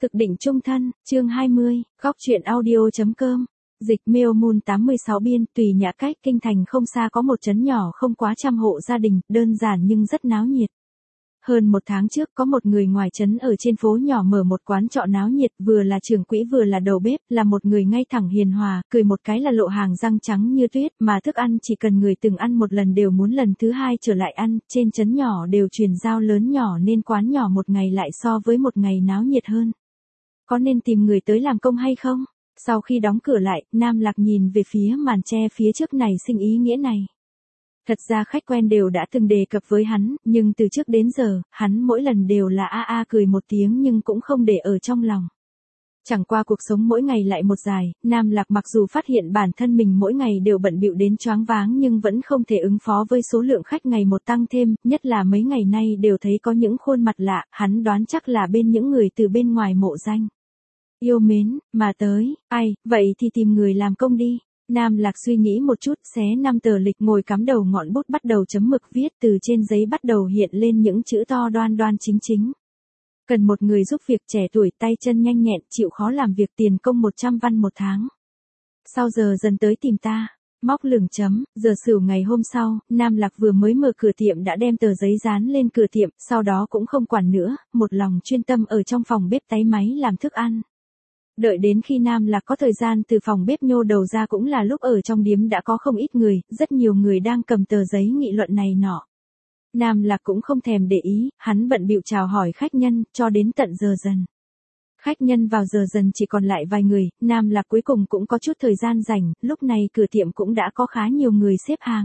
Thực định chung thân, chương 20, góc truyện audio.com. Dịch Mail Moon 86 biên, tùy Nhã cách kinh thành không xa có một trấn nhỏ không quá trăm hộ gia đình, đơn giản nhưng rất náo nhiệt. Hơn một tháng trước có một người ngoài trấn ở trên phố nhỏ mở một quán trọ náo nhiệt, vừa là trưởng quỹ vừa là đầu bếp, là một người ngay thẳng hiền hòa, cười một cái là lộ hàng răng trắng như tuyết, mà thức ăn chỉ cần người từng ăn một lần đều muốn lần thứ hai trở lại ăn, trên trấn nhỏ đều truyền giao lớn nhỏ nên quán nhỏ một ngày lại so với một ngày náo nhiệt hơn. Có nên tìm người tới làm công hay không? Sau khi đóng cửa lại, Nam Lạc nhìn về phía màn tre phía trước này sinh ý nghĩa này. Thật ra khách quen đều đã từng đề cập với hắn, nhưng từ trước đến giờ, hắn mỗi lần đều là cười một tiếng nhưng cũng không để ở trong lòng. Chẳng qua cuộc sống mỗi ngày lại một dài, Nam Lạc mặc dù phát hiện bản thân mình mỗi ngày đều bận bịu đến choáng váng nhưng vẫn không thể ứng phó với số lượng khách ngày một tăng thêm, nhất là mấy ngày nay đều thấy có những khuôn mặt lạ, hắn đoán chắc là bên những người từ bên ngoài mộ danh. Yêu mến, mà tới, vậy thì tìm người làm công đi. Nam Lạc suy nghĩ một chút, xé 5 tờ lịch ngồi cắm đầu ngọn bút bắt đầu chấm mực viết, từ trên giấy bắt đầu hiện lên những chữ to đoan đoan chính chính. Cần một người giúp việc trẻ tuổi, tay chân nhanh nhẹn, chịu khó làm việc, tiền công 100 văn một tháng. Sau giờ dần tới tìm ta. Móc lửng chấm, giờ Sửu ngày hôm sau, Nam Lạc vừa mới mở cửa tiệm đã đem tờ giấy dán lên cửa tiệm, sau đó cũng không quản nữa, một lòng chuyên tâm ở trong phòng bếp táy máy làm thức ăn. Đợi đến khi Nam Lạc có thời gian từ phòng bếp nhô đầu ra cũng là lúc ở trong điếm đã có không ít người, rất nhiều người đang cầm tờ giấy nghị luận này nọ. Nam Lạc cũng không thèm để ý, hắn bận bịu chào hỏi khách nhân, cho đến tận giờ dần. Khách nhân vào giờ dần chỉ còn lại vài người, Nam Lạc cuối cùng cũng có chút thời gian rảnh, lúc này cửa tiệm cũng đã có khá nhiều người xếp hàng.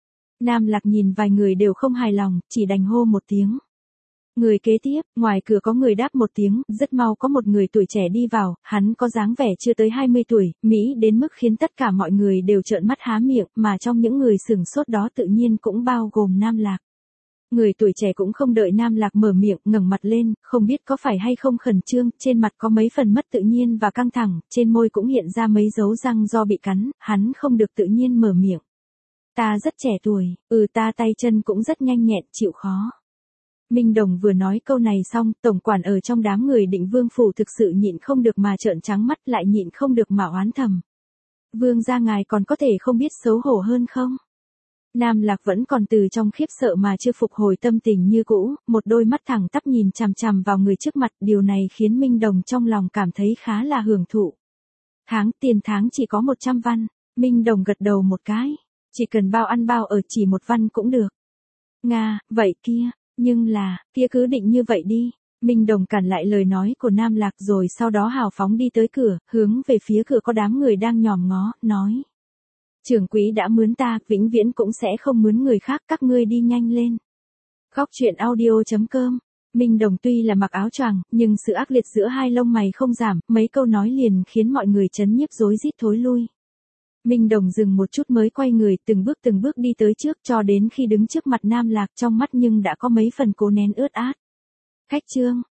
Nam Lạc nhìn vài người đều không hài lòng, chỉ đành hô một tiếng. Người kế tiếp, ngoài cửa có người đáp một tiếng, rất mau có một người tuổi trẻ đi vào, hắn có dáng vẻ chưa tới 20 tuổi, Mỹ đến mức khiến tất cả mọi người đều trợn mắt há miệng, mà trong những người sửng sốt đó tự nhiên cũng bao gồm Nam Lạc. Người tuổi trẻ cũng không đợi Nam Lạc mở miệng, ngẩng mặt lên, không biết có phải hay không khẩn trương, trên mặt có mấy phần mất tự nhiên và căng thẳng, trên môi cũng hiện ra mấy dấu răng do bị cắn, hắn không được tự nhiên mở miệng. Ta rất trẻ tuổi, ta tay chân cũng rất nhanh nhẹn, chịu khó. Minh Đồng vừa nói câu này xong, tổng quản ở trong đám người Định Vương phủ thực sự nhịn không được mà trợn trắng mắt, lại nhịn không được mà oán thầm. Vương gia ngài còn có thể không biết xấu hổ hơn không? Nam Lạc vẫn còn từ trong khiếp sợ mà chưa phục hồi tâm tình như cũ, một đôi mắt thẳng tắp nhìn chằm chằm vào người trước mặt, điều này khiến Minh Đồng trong lòng cảm thấy khá là hưởng thụ. Tiền tháng chỉ có 100 văn, Minh Đồng gật đầu một cái, chỉ cần bao ăn bao ở chỉ 1 văn cũng được. Nga, vậy kia. Nhưng là, kia cứ định như vậy đi. Minh Đồng cản lại lời nói của Nam Lạc rồi sau đó hào phóng đi tới cửa, hướng về phía cửa có đám người đang nhòm ngó, nói. Trưởng quỹ đã mướn ta, vĩnh viễn cũng sẽ không mướn người khác, các ngươi đi nhanh lên. Góc truyện audio.com. Minh Đồng tuy là mặc áo choàng, nhưng sự ác liệt giữa hai lông mày không giảm, mấy câu nói liền khiến mọi người chấn nhiếp rối rít thối lui. Minh Đồng dừng một chút mới quay người từng bước đi tới trước cho đến khi đứng trước mặt Nam Lạc trong mắt nhưng đã có mấy phần cố nén ướt át. Khách Trương,